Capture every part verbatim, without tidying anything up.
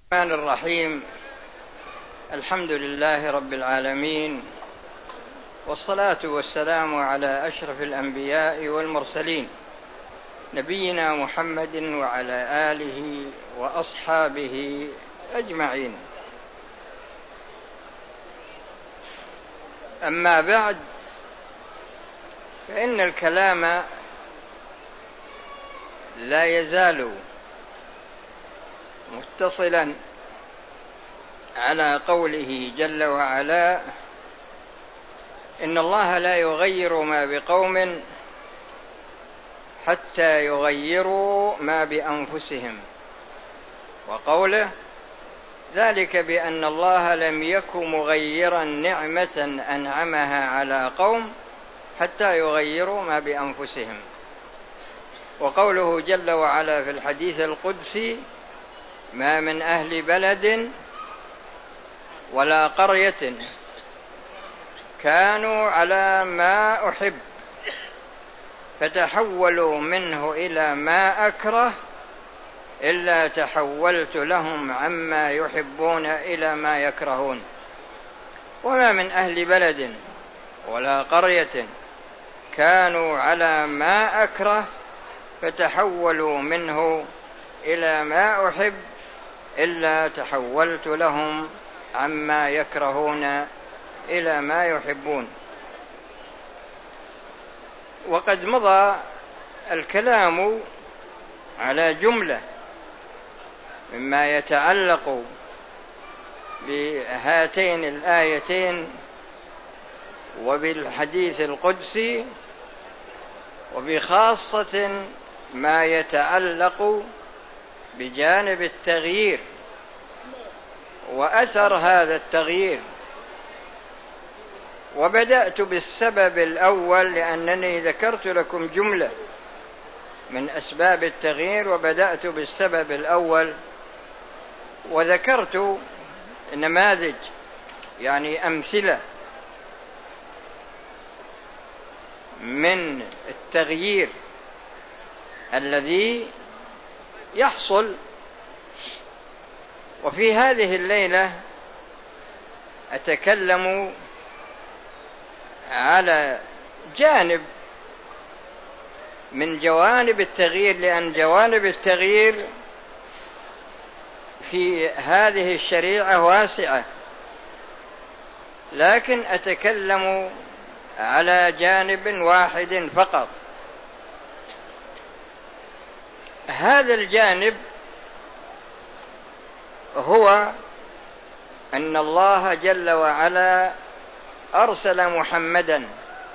الرحمن الرحيم. الحمد لله رب العالمين، والصلاة والسلام على أشرف الأنبياء والمرسلين، نبينا محمد وعلى آله وأصحابه أجمعين. أما بعد، فإن الكلام لا يزال متصلا على قوله جل وعلا: إن الله لا يغير ما بقوم حتى يغيروا ما بأنفسهم، وقوله: ذلك بأن الله لم يك مغيرا نعمة أنعمها على قوم حتى يغيروا ما بأنفسهم. وقوله جل وعلا في الحديث القدسي: ما من أهل بلد ولا قرية كانوا على ما أحب فتحولوا منه إلى ما أكره إلا تحولت لهم عما يحبون إلى ما يكرهون. وما من أهل بلد ولا قرية كانوا على ما أكره فتحولوا منه إلى ما أحب إلا تحولت لهم عما يكرهون إلى ما يحبون. وقد مضى الكلام على جملة مما يتعلق بهاتين الآيتين وبالحديث القدسي، وبخاصة ما يتعلق بجانب التغيير وأثر هذا التغيير. وبدأت بالسبب الأول لأنني ذكرت لكم جملة من أسباب التغيير، وبدأت بالسبب الأول وذكرت نماذج، يعني أمثلة من التغيير الذي يحصل. وفي هذه الليلة أتكلم على جانب من جوانب التغيير، لأن جوانب التغيير في هذه الشريعة واسعة، لكن أتكلم على جانب واحد فقط. هذا الجانب هو أن الله جل وعلا أرسل محمدا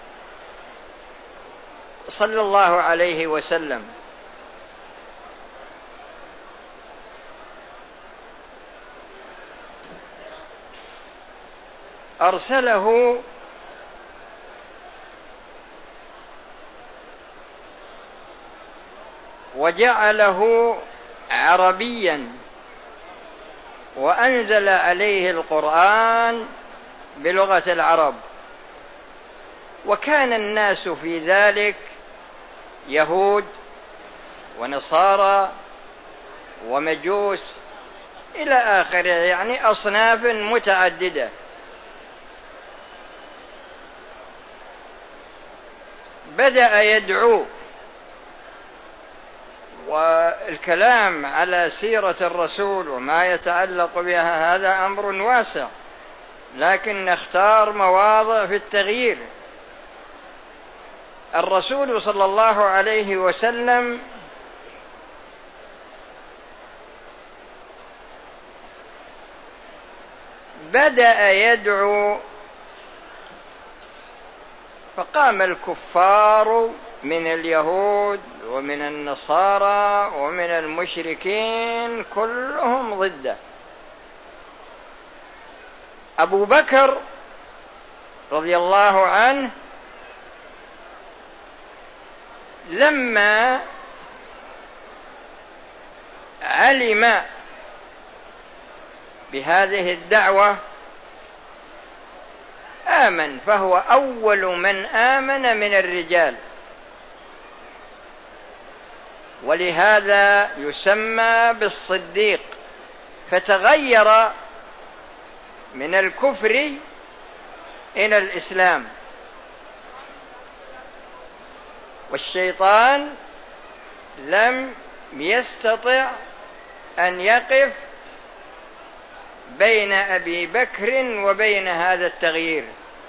صلى الله عليه وسلم أرسله وجعله عربيا، وأنزل عليه القرآن بلغة العرب. وكان الناس في ذلك يهود ونصارى ومجوس إلى آخره، يعني أصناف متعددة. بدأ يدعو، والكلام على سيرة الرسول وما يتعلق بها هذا أمر واسع، لكن نختار مواضع في التغيير. الرسول صلى الله عليه وسلم بدأ يدعو، فقام الكفار من اليهود ومن النصارى ومن المشركين كلهم ضده. أبو بكر رضي الله عنه لما علم بهذه الدعوة آمن، فهو أول من آمن من الرجال، ولهذا يسمى بالصديق. فتغير من الكفر إلى الإسلام. والشيطان لم يستطع أن يقف بين أبي بكر وبين هذا التغيير،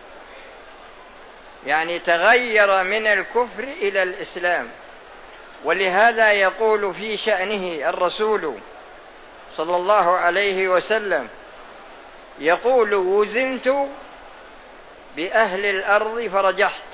يعني تغير من الكفر إلى الإسلام. ولهذا يقول في شأنه الرسول صلى الله عليه وسلم، يقول: وزنت بأهل الأرض فرجحت،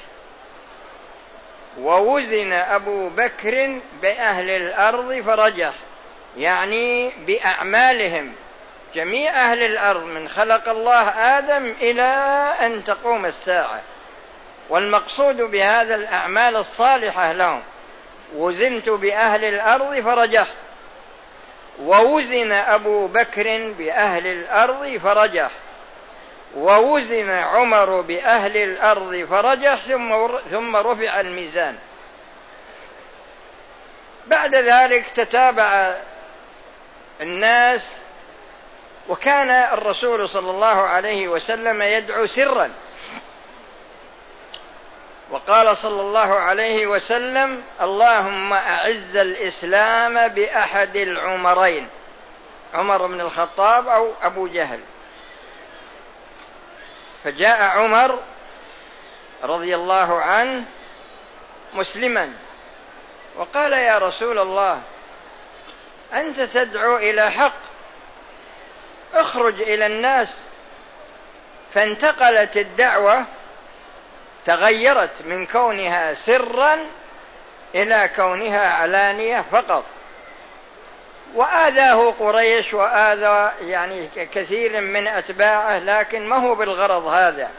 ووزن أبو بكر بأهل الأرض فرجح، يعني بأعمالهم. جميع أهل الأرض من خلق الله آدم إلى أن تقوم الساعة، والمقصود بهذا الأعمال الصالحة لهم. وزنت بأهل الأرض فرجحت، ووزن أبو بكر بأهل الأرض فرجح، ووزن عمر بأهل الأرض فرجح، ثم رفع الميزان. بعد ذلك تتابع الناس، وكان الرسول صلى الله عليه وسلم يدعو سرا، وقال صلى الله عليه وسلم: اللهم أعز الإسلام بأحد العمرين، عمر بن الخطاب أو أبو جهل. فجاء عمر رضي الله عنه مسلما وقال: يا رسول الله، أنت تدعو إلى حق، اخرج إلى الناس. فانتقلت الدعوة، تغيرت من كونها سرا إلى كونها علانية فقط. وآذاه قريش وآذى يعني كثير من أتباعه، لكن ما هو بالغرض هذا.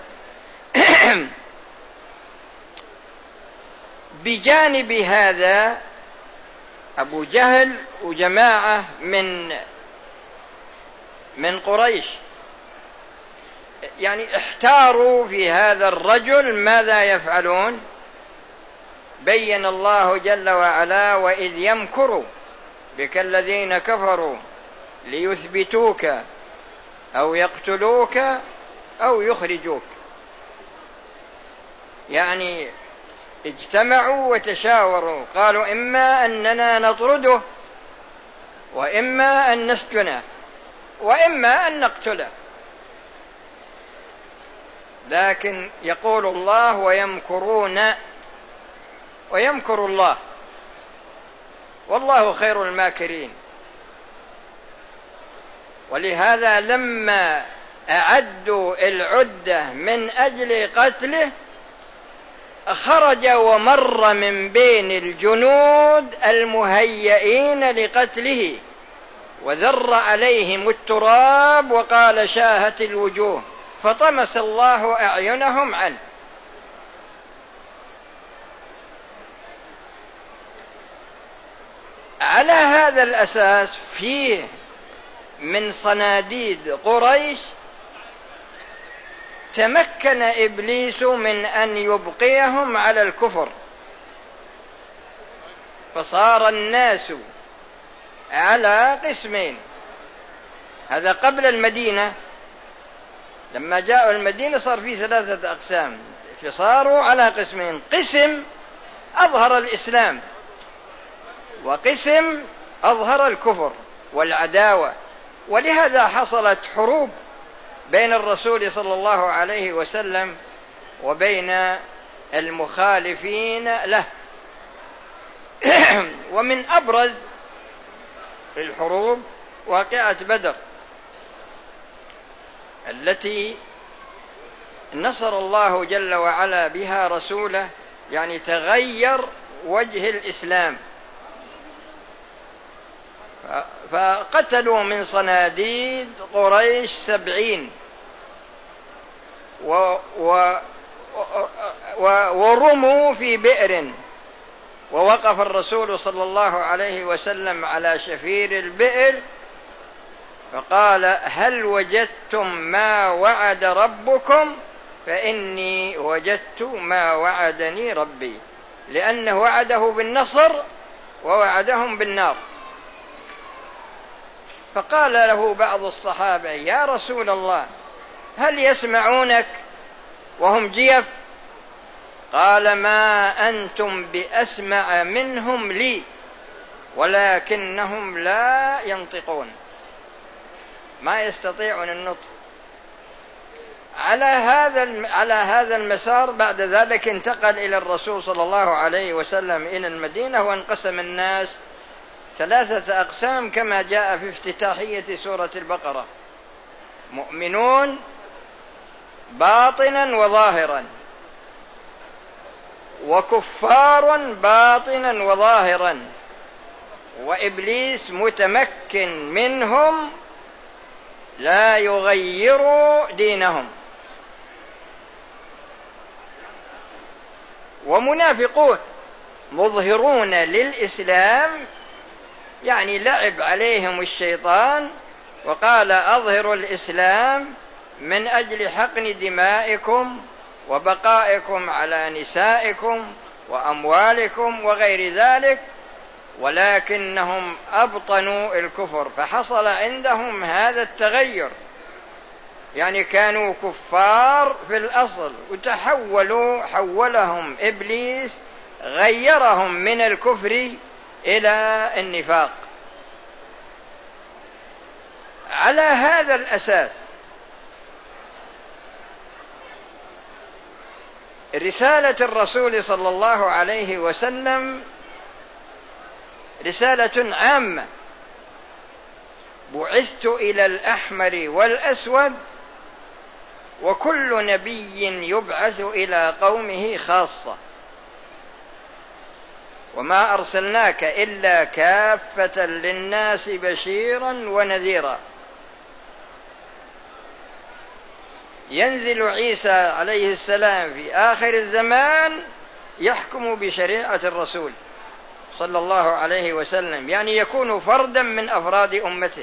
بجانب هذا أبو جهل وجماعة من من قريش يعني احتاروا في هذا الرجل ماذا يفعلون. بين الله جل وعلا: وإذ يمكر بك الذين كفروا ليثبتوك أو يقتلوك أو يخرجوك. يعني اجتمعوا وتشاوروا، قالوا: إما أننا نطرده، وإما أن نسجنه، وإما أن نقتله. لكن يقول الله: ويمكرون ويمكر الله والله خير الماكرين. ولهذا لما أعدوا العدة من أجل قتله، خرج ومر من بين الجنود المهيئين لقتله، وذر عليهم التراب وقال: شاهت الوجوه، فطمس الله أعينهم عنه. على هذا الأساس فيه من صناديد قريش تمكن إبليس من أن يبقيهم على الكفر، فصار الناس على قسمين. هذا قبل المدينة، لما جاءوا المدينة صار فيه ثلاثة أقسام، فصاروا على قسمين: قسم أظهر الإسلام، وقسم أظهر الكفر والعداوة. ولهذا حصلت حروب بين الرسول صلى الله عليه وسلم وبين المخالفين له. ومن أبرز الحروب واقعة بدر، التي نصر الله جل وعلا بها رسوله، يعني تغير وجه الإسلام. فقتلوا من صناديد قريش سبعين، و و ورموا في بئر، ووقف الرسول صلى الله عليه وسلم على شفير البئر فقال: هل وجدتم ما وعد ربكم؟ فإني وجدت ما وعدني ربي، لأنه وعده بالنصر ووعدهم بالنار. فقال له بعض الصحابة: يا رسول الله، هل يسمعونك وهم جيف؟ قال: ما أنتم بأسمع منهم لي، ولكنهم لا ينطقون، ما يستطيعون النطق. على هذا على هذا المسار بعد ذلك انتقل إلى الرسول صلى الله عليه وسلم إلى المدينة، وانقسم الناس ثلاثة أقسام كما جاء في افتتاحية سورة البقرة: مؤمنون باطنا وظاهرا، وكفار باطنا وظاهرا، وإبليس متمكن منهم لا يغير دينهم، ومنافقون مظهرون للإسلام، يعني لعب عليهم الشيطان وقال: أظهروا الإسلام من أجل حقن دمائكم وبقائكم على نسائكم وأموالكم وغير ذلك، ولكنهم أبطنوا الكفر، فحصل عندهم هذا التغير، يعني كانوا كفار في الأصل وتحولوا، حولهم إبليس، غيرهم من الكفر إلى النفاق. على هذا الأساس رسالة الرسول صلى الله عليه وسلم رسالة عامة: بعثت إلى الأحمر والأسود، وكل نبي يبعث إلى قومه خاصة، وما أرسلناك إلا كافة للناس بشيرا ونذيرا. ينزل عيسى عليه السلام في آخر الزمان يحكم بشريعة الرسول صلى الله عليه وسلم، يعني يكون فردا من أفراد أمته.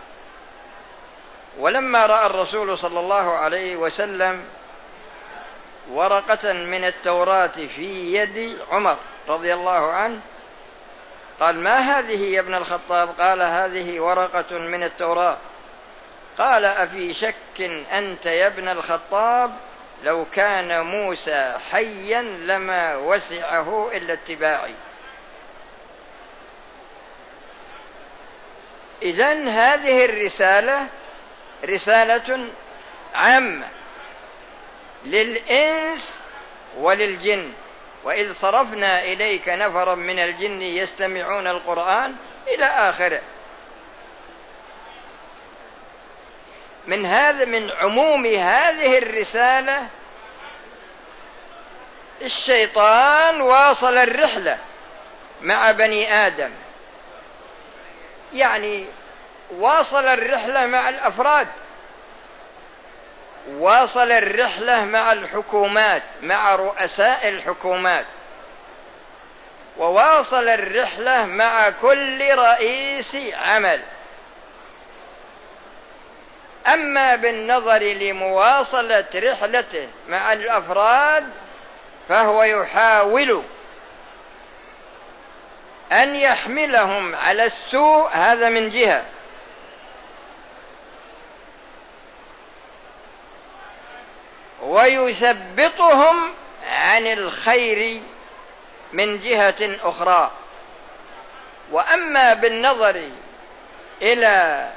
ولما رأى الرسول صلى الله عليه وسلم ورقة من التوراة في يد عمر رضي الله عنه قال: ما هذه يا ابن الخطاب؟ قال: هذه ورقة من التوراة. قال: أفي شك أنت يا ابن الخطاب؟ لو كان موسى حيا لما وسعه إلا اتباعي. إذن هذه الرسالة رسالة عامة للإنس وللجن. وإذ صرفنا إليك نفرا من الجن يستمعون القرآن إلى آخره. من هذا من عموم هذه الرسالة الشيطان واصل الرحلة مع بني آدم، يعني واصل الرحلة مع الأفراد، واصل الرحلة مع الحكومات، مع رؤساء الحكومات، وواصل الرحلة مع كل رئيس عمل. أما بالنظر لمواصلة رحلته مع الأفراد فهو يحاول أن يحملهم على السوء، هذا من جهة، ويثبطهم عن الخير من جهة أخرى. وأما بالنظر إلى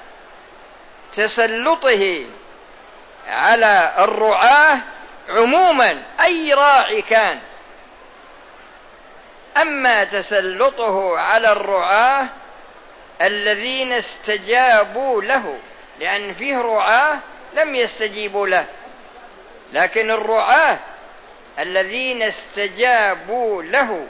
تسلطه على الرعاة عموما، أي راعي كان، أما تسلطه على الرعاة الذين استجابوا له، لأن فيه رعاة لم يستجيبوا له، لكن الرعاة الذين استجابوا له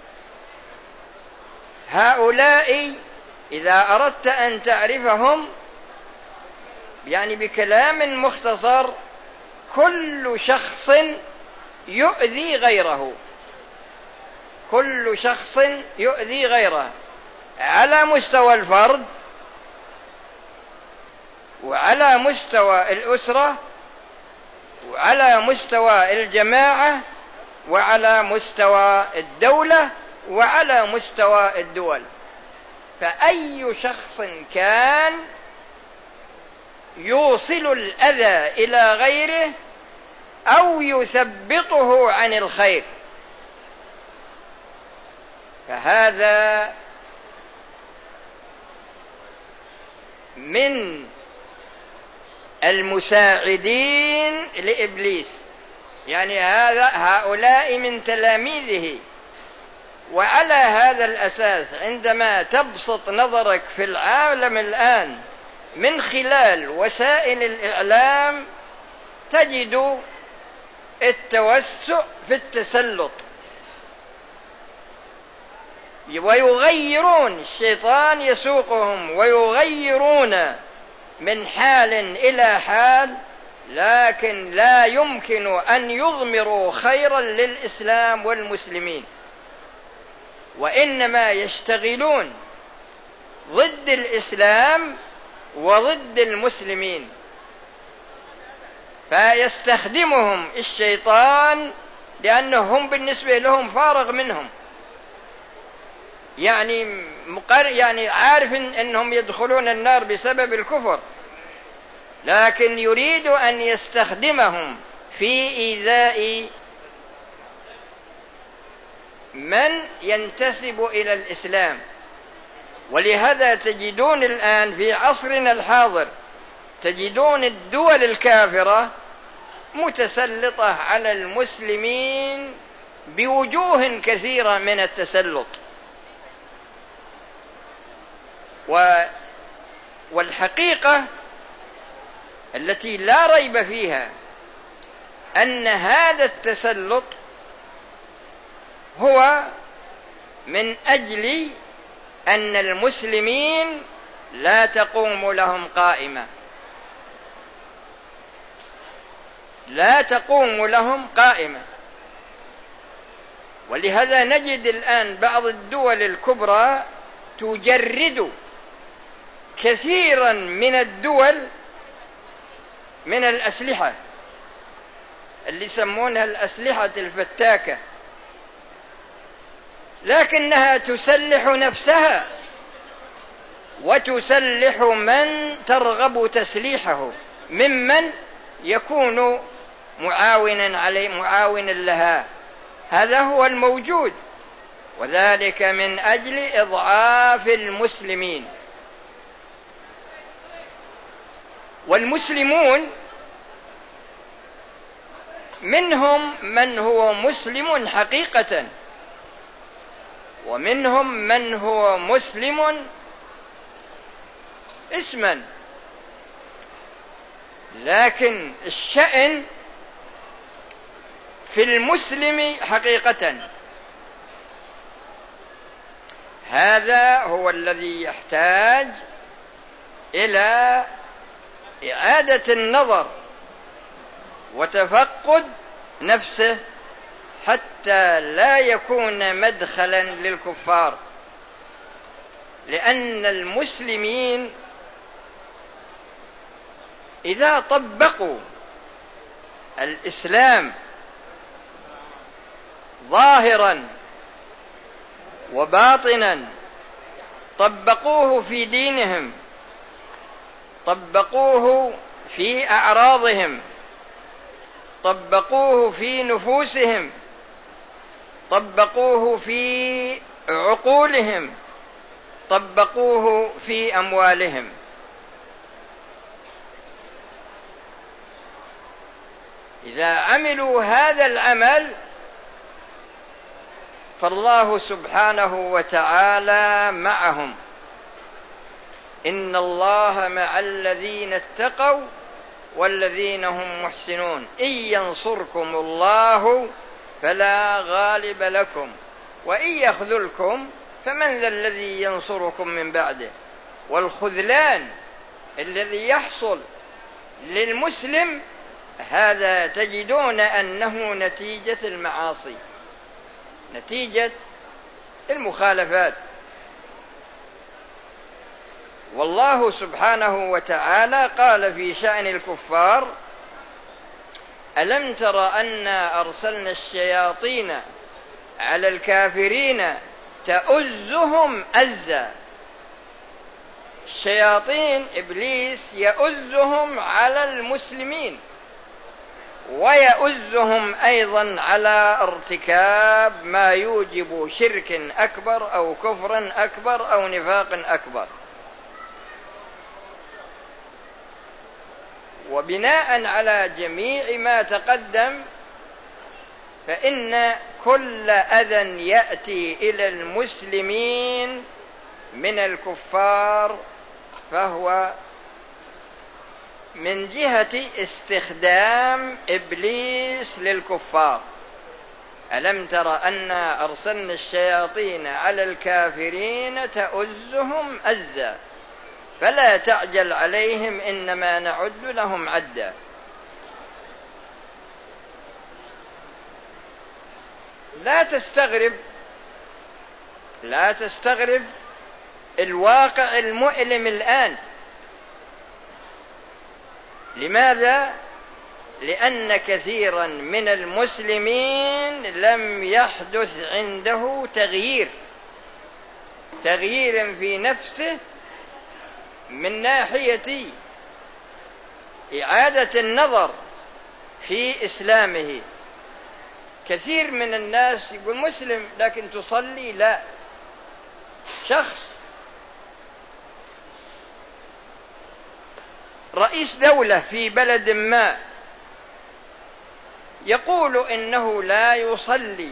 هؤلاء إذا أردت أن تعرفهم يعني بكلام مختصر: كل شخص يؤذي غيره، كل شخص يؤذي غيره على مستوى الفرد، وعلى مستوى الأسرة، وعلى مستوى الجماعة، وعلى مستوى الدولة، وعلى مستوى الدول. فأي شخص كان يوصل الأذى إلى غيره أو يثبطه عن الخير، فهذا من المساعدين لإبليس، يعني هذا هؤلاء من تلاميذه. وعلى هذا الأساس عندما تبسط نظرك في العالم الآن من خلال وسائل الإعلام تجد التوسع في التسلط، ويغيرون، الشيطان يسوقهم ويغيرون من حال إلى حال، لكن لا يمكن أن يضمروا خيرا للإسلام والمسلمين، وإنما يشتغلون ضد الإسلام وضد المسلمين، فيستخدمهم الشيطان لأنهم بالنسبة لهم فارغ منهم، يعني مقر يعني عارف أنهم يدخلون النار بسبب الكفر، لكن يريد أن يستخدمهم في إيذاء من ينتسب إلى الإسلام. ولهذا تجدون الآن في عصرنا الحاضر تجدون الدول الكافرة متسلطة على المسلمين بوجوه كثيرة من التسلط، والحقيقة التي لا ريب فيها أن هذا التسلط هو من أجل أن المسلمين لا تقوم لهم قائمة، لا تقوم لهم قائمة. ولهذا نجد الآن بعض الدول الكبرى تجرد كثيرا من الدول من الأسلحة اللي يسمونها الأسلحة الفتاكة، لكنها تسلح نفسها وتسلح من ترغب تسليحه ممن يكون معاونا عليه معاونا لها. هذا هو الموجود، وذلك من أجل إضعاف المسلمين. والمسلمون منهم من هو مسلم حقيقة، ومنهم من هو مسلم اسما، لكن الشأن في المسلم حقيقة. هذا هو الذي يحتاج إلى إعادة النظر وتفقد نفسه حتى لا يكون مدخلا للكفار، لأن المسلمين إذا طبقوا الإسلام ظاهرا وباطنا، طبقوه في دينهم، طبقوه في أعراضهم، طبقوه في نفوسهم، طبقوه في عقولهم، طبقوه في أموالهم. إذا عملوا هذا العمل فالله سبحانه وتعالى معهم. إن الله مع الذين اتقوا والذين هم محسنون، إن ينصركم الله فلا غالب لكم وإن يخذلكم فمن ذا الذي ينصركم من بعده. والخذلان الذي يحصل للمسلم هذا تجدون أنه نتيجة المعاصي، نتيجة المخالفات. والله سبحانه وتعالى قال في شأن الكفار: ألم تر أنا أرسلنا الشياطين على الكافرين تؤزهم أزا. الشياطين إبليس يؤزهم على المسلمين، ويؤزهم أيضا على ارتكاب ما يوجب شرك أكبر أو كفر أكبر أو نفاق أكبر. وبناء على جميع ما تقدم، فإن كل أذى يأتي إلى المسلمين من الكفار فهو من جهة استخدام إبليس للكفار. ألم تر أنا أرسلنا الشياطين على الكافرين تؤزهم أزا فلا تعجل عليهم إنما نعد لهم عدا. لا تستغرب لا تستغرب الواقع المؤلم الآن. لماذا؟ لأن كثيرا من المسلمين لم يحدث عنده تغيير تغيير في نفسه من ناحية إعادة النظر في إسلامه. كثير من الناس يقول مسلم لكن تصلي؟ لا. شخص رئيس دولة في بلد ما يقول إنه لا يصلي،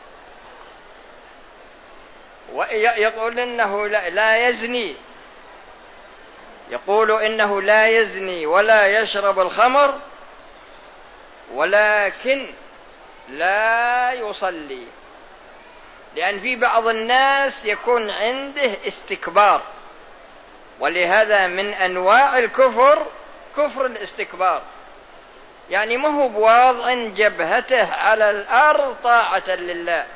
ويقول إنه لا يزني، يقول إنه لا يزني ولا يشرب الخمر، ولكن لا يصلي، لأن في بعض الناس يكون عنده استكبار. ولهذا من أنواع الكفر كفر الاستكبار، يعني ما هو بواضع جبهته على الأرض طاعة لله.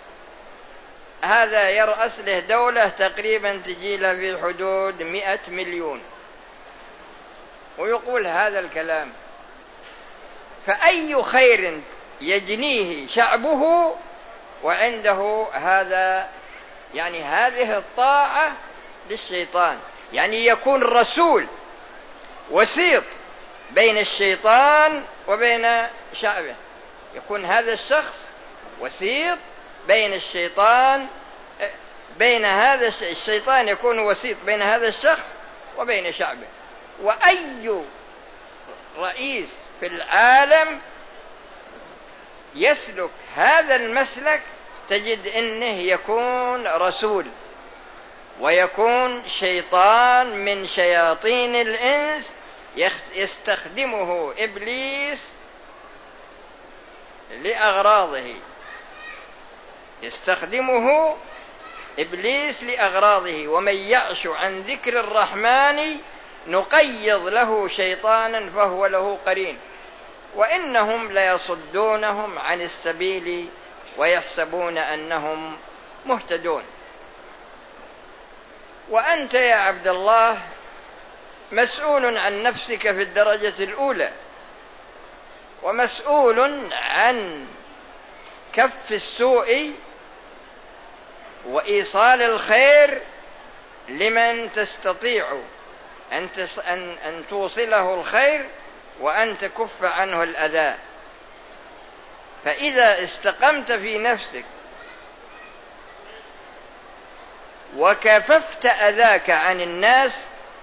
هذا يرأس له دولة تقريبا تجي له في حدود مئة مليون ويقول هذا الكلام، فأي خير يجنيه شعبه وعنده هذا، يعني هذه الطاعة للشيطان، يعني يكون رسول وسيط بين الشيطان وبين شعبه. يكون هذا الشخص وسيط بين الشيطان بين هذا الشيطان يكون وسيط بين هذا الشخص وبين شعبه. وأي رئيس في العالم يسلك هذا المسلك تجد أنه يكون رسول ويكون شيطان من شياطين الإنس يستخدمه إبليس لأغراضه يستخدمه إبليس لأغراضه. ومن يعش عن ذكر الرحمن نقيض له شيطانا فهو له قرين وإنهم ليصدونهم عن السبيل ويحسبون أنهم مهتدون. وأنت يا عبد الله مسؤول عن نفسك في الدرجة الأولى، ومسؤول عن كف السوء وإيصال الخير لمن تستطيع أن, أن, أن توصله الخير وأن تكف عنه الأذى. فإذا استقمت في نفسك وكففت أذاك عن الناس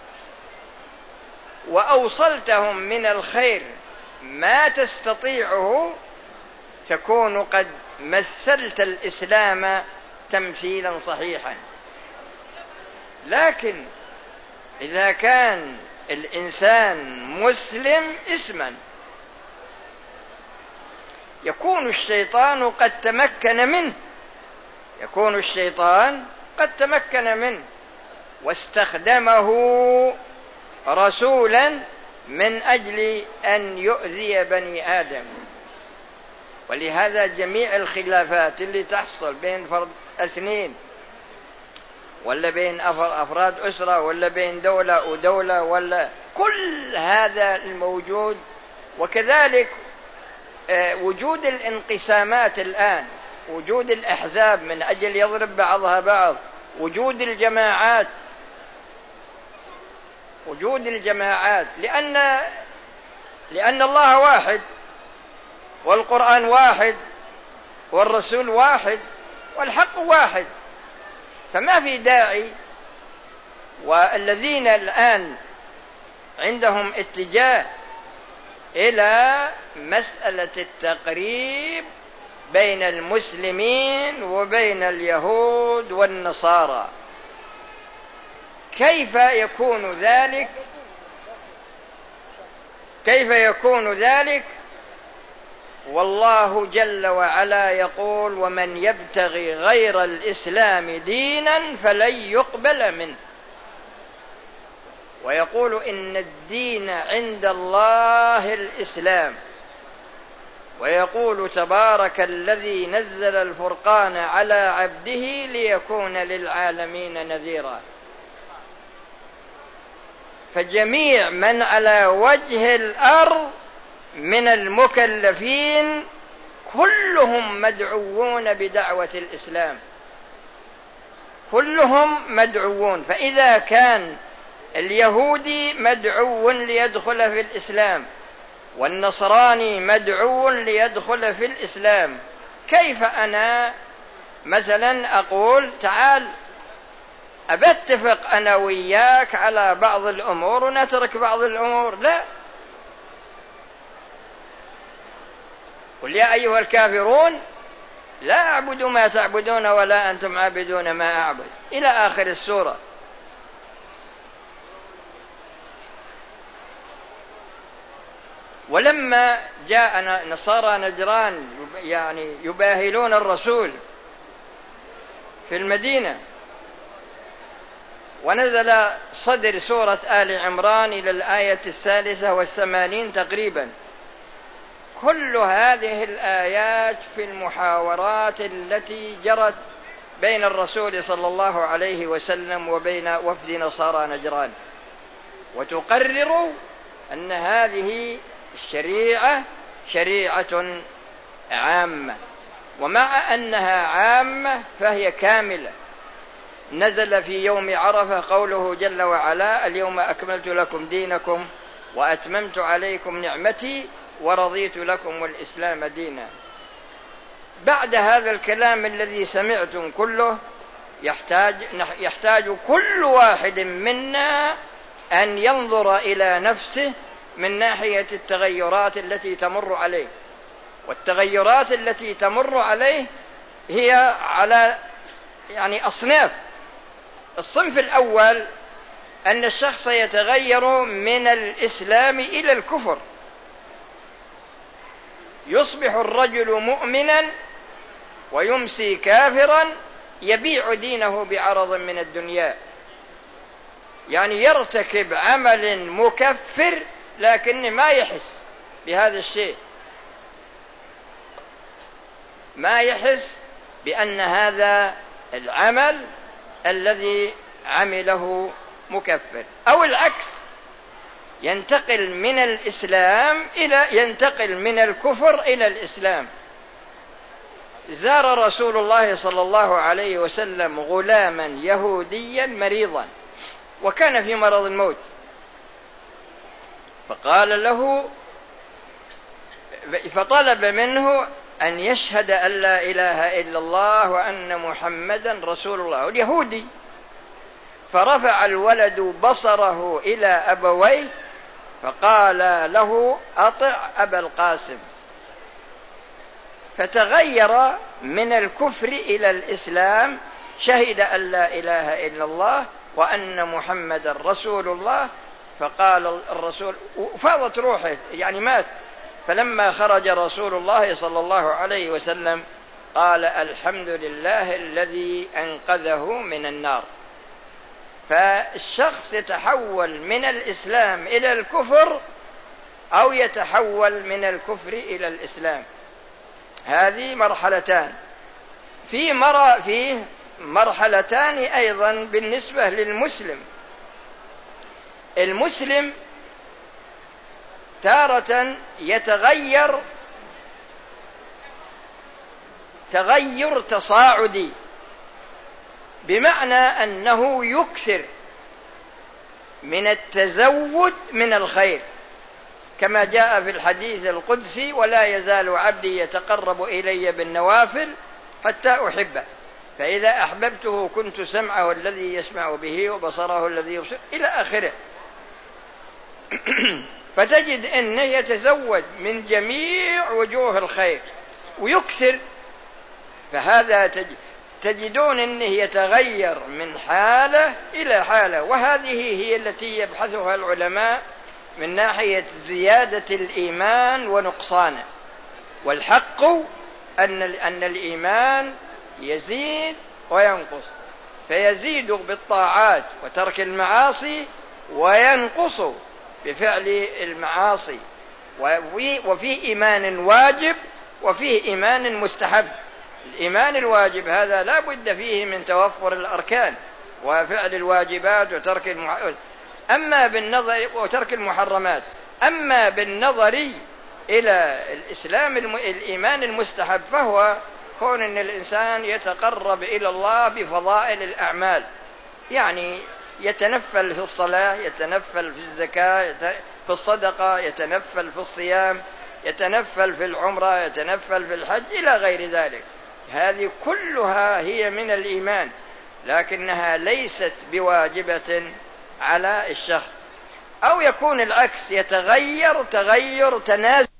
وأوصلتهم من الخير ما تستطيعه تكون قد مثلت الإسلام تمثيلا صحيحا. لكن إذا كان الإنسان مسلم اسما يكون الشيطان قد تمكن منه يكون الشيطان قد تمكن منه واستخدمه رسولا من أجل أن يؤذي بني آدم. ولهذا جميع الخلافات اللي تحصل بين فرد اثنين ولا بين أفراد أسرة ولا بين دولة ودولة ولا كل هذا الموجود، وكذلك وجود الانقسامات الآن، وجود الأحزاب من أجل يضرب بعضها بعض، وجود الجماعات، وجود الجماعات، لأن لأن الله واحد، والقرآن واحد، والرسول واحد، والحق واحد، فما في داعي. والذين الآن عندهم اتجاه إلى مسألة التقريب بين المسلمين وبين اليهود والنصارى، كيف يكون ذلك؟ كيف يكون ذلك والله جل وعلا يقول: ومن يبتغي غير الإسلام دينا فلن يقبل منه، ويقول: إن الدين عند الله الإسلام، ويقول: تبارك الذي نزل الفرقان على عبده ليكون للعالمين نذيرا. فجميع من على وجه الأرض من المكلفين كلهم مدعوون بدعوة الإسلام، كلهم مدعوون. فإذا كان اليهودي مدعو ليدخل في الإسلام، والنصراني مدعو ليدخل في الإسلام، كيف أنا مثلا أقول تعال أبتفق أنا وياك على بعض الأمور ونترك بعض الأمور؟ لا. قل يا أيها الكافرون لا أعبد ما تعبدون ولا أنتم عابدون ما أعبد، إلى آخر السورة. ولما جاء نصارى نجران يعني يباهلون الرسول في المدينة، ونزل صدر سورة آل عمران إلى الآية الثالثة والثمانين تقريبا، كل هذه الآيات في المحاورات التي جرت بين الرسول صلى الله عليه وسلم وبين وفد نصارى نجران، وتقرر أن هذه الشريعة شريعة عامة، ومع أنها عامة فهي كاملة. نزل في يوم عرفة قوله جل وعلا: اليوم أكملت لكم دينكم وأتممت عليكم نعمتي ورضيت لكم الإسلام دينا. بعد هذا الكلام الذي سمعتم كله يحتاج, يحتاج كل واحد منا أن ينظر إلى نفسه من ناحية التغيرات التي تمر عليه، والتغيرات التي تمر عليه هي على يعني أصناف. الصنف الأول أن الشخص يتغير من الإسلام إلى الكفر، يصبح الرجل مؤمنا ويمسي كافرا يبيع دينه بعرض من الدنيا، يعني يرتكب عمل مكفر لكن ما يحس بهذا الشيء، ما يحس بأن هذا العمل الذي عمله مكفر. أو العكس، ينتقل من الإسلام إلى ينتقل من الكفر إلى الإسلام. زار رسول الله صلى الله عليه وسلم غلاما يهوديا مريضا وكان في مرض الموت، فقال له فطلب منه أن يشهد أن لا إله إلا الله وأن محمدا رسول الله، اليهودي. فرفع الولد بصره إلى أبويه فقال له: أطع أبا القاسم. فتغير من الكفر إلى الإسلام، شهد أن لا إله إلا الله وأن محمدا رسول الله. فقال الرسول، فاضت روحه يعني مات. فلما خرج رسول الله صلى الله عليه وسلم قال: الحمد لله الذي أنقذه من النار. فالشخص يتحول من الإسلام إلى الكفر أو يتحول من الكفر إلى الإسلام، هذه مرحلتان. في مر... فيه مرحلتان أيضا بالنسبة للمسلم. المسلم تارة يتغير تغير تصاعدي، بمعنى أنه يكثر من التزود من الخير، كما جاء في الحديث القدسي: ولا يزال عبدي يتقرب إلي بالنوافل حتى أحبه، فإذا أحببته كنت سمعه الذي يسمع به وبصره الذي يبصر، إلى آخره. فتجد أنه يتزود من جميع وجوه الخير ويكثر. فهذا تجدون أنه يتغير من حالة إلى حالة، وهذه هي التي يبحثها العلماء من ناحية زيادة الإيمان ونقصانه. والحق أن أن الإيمان يزيد وينقص، فيزيد بالطاعات وترك المعاصي، وينقص بفعل المعاصي. وفي إيمان واجب وفيه إيمان مستحب. الإيمان الواجب هذا لا بد فيه من توفر الأركان وفعل الواجبات وترك المح... أما بالنظر وترك المحرمات. أما بالنظر إلى الإسلام الم... الإيمان المستحب فهو كون أن الإنسان يتقرب إلى الله بفضائل الأعمال، يعني يتنفل في الصلاة، يتنفل في الزكاة، في الصدقة، يتنفل في الصيام، يتنفل في العمرة، يتنفل في الحج، إلى غير ذلك. هذه كلها هي من الإيمان، لكنها ليست بواجبة على الشخص. أو يكون العكس، يتغير تغير تنازل